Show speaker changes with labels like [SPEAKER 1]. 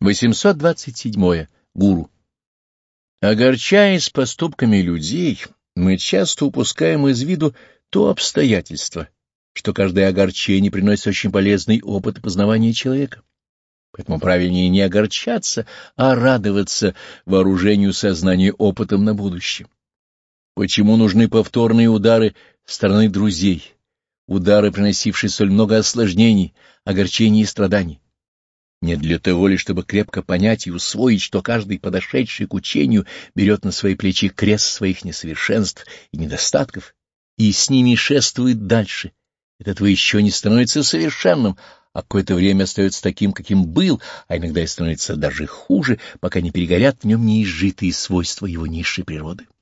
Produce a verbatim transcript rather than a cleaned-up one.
[SPEAKER 1] восемьсот двадцать седьмое. Гуру. Огорчаясь поступками людей, мы часто упускаем из виду то обстоятельство, что каждое огорчение приносит очень полезный опыт и познавание человека. Поэтому правильнее не огорчаться, а радоваться вооружению сознания опытом на будущее. Почему нужны повторные удары со стороны друзей, удары, приносившие столь много осложнений, огорчений и страданий? Не для того ли, чтобы крепко понять и усвоить, что каждый, подошедший к учению, берет на свои плечи крест своих несовершенств и недостатков, и с ними шествует дальше. От этого еще не становится совершенным, а какое-то время остается таким, каким был, а иногда и становится даже хуже, пока не перегорят в нем неизжитые свойства его низшей природы.